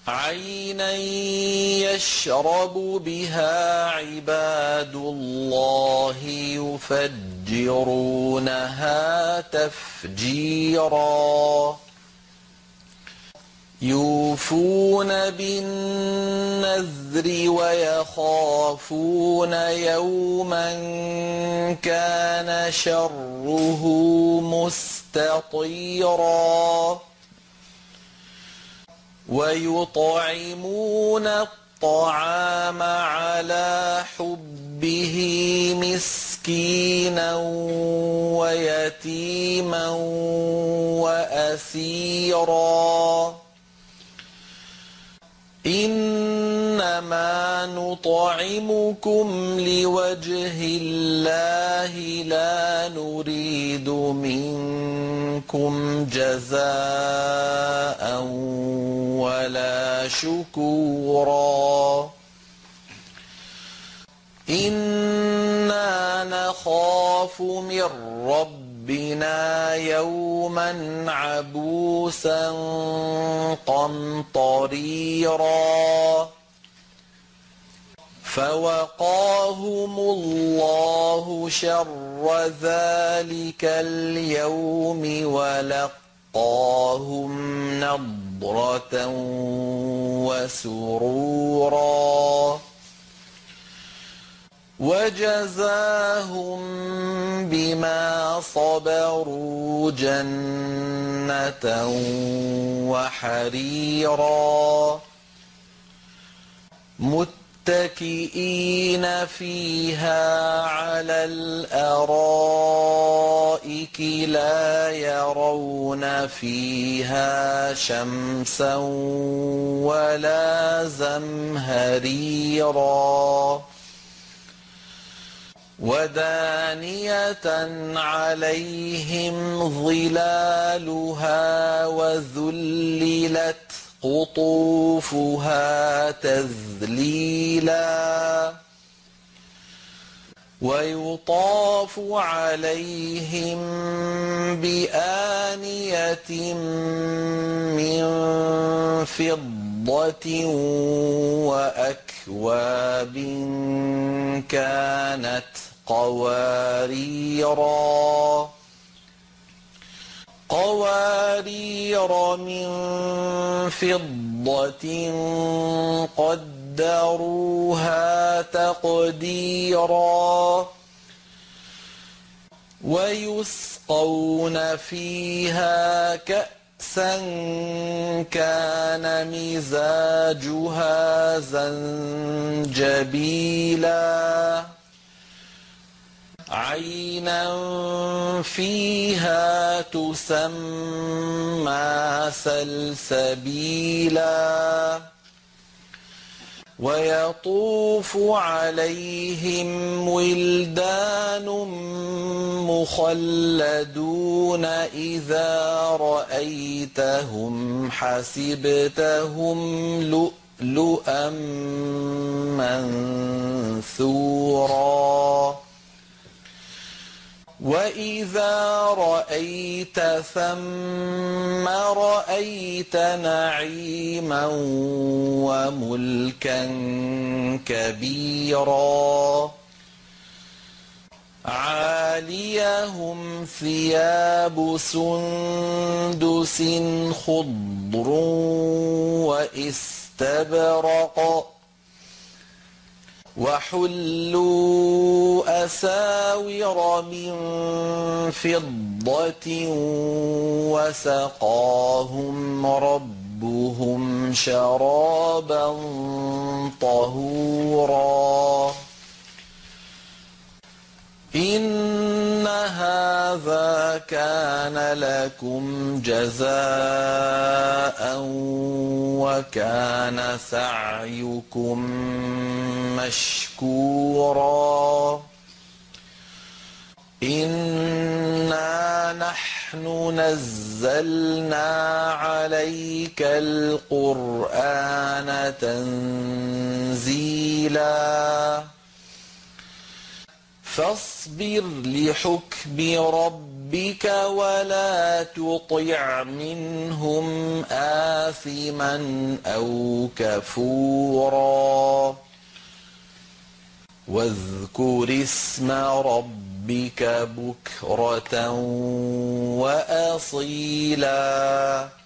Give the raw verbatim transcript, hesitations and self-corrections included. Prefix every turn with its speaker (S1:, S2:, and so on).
S1: عينا يشرب بها عباد الله يفجرونها تفجيرا يوفون بالنذر ويخافون يوما كان شره مستطيرا ويطعمون الطعام على حبه مسكينا ويتيما وأسيرا إنما نطعمكم لوجه الله لا نريد منكم جزاء ولا شكورا إنا نخاف من ربنا يوما عبوسا قمطريرا فوقاهم الله شر ذلك اليوم ولقاهم نضرة وسرورا وجزاهم بما صبروا جنة وحريرا متكئين فيها على الأرائك لا يرون فيها شمسا ولا زمهريرا ودانية عليهم ظلالها وذللت قطوفها تذليلا ويطاف عليهم بآنية من فضة وأكواب كانت قواريرا قوارير من فضة قدروها تقديرا ويسقون فيها كأسا كان مزاجها زنجبيلا عينا فيها تسمى سلسبيلا ويطوف عليهم ولدان مخلدون إذا رأيتهم حسبتهم لؤلؤا منثورا وإذا رأيت ثم رأيت نعيما وملكا كبيرا عاليهم ثياب سندس خضر واستبرق وحلوا أساور من فضة وسقاهم ربهم شرابا طهورا إن هذا كان لكم جزاء وكان سعيكم مشكورا إنا نحن نزلنا عليك القرآن تنزيلا فاصبر لحكم ربك ولا تطع منهم آثما أو كفورا واذكر اسم ربك بكرة وأصيلا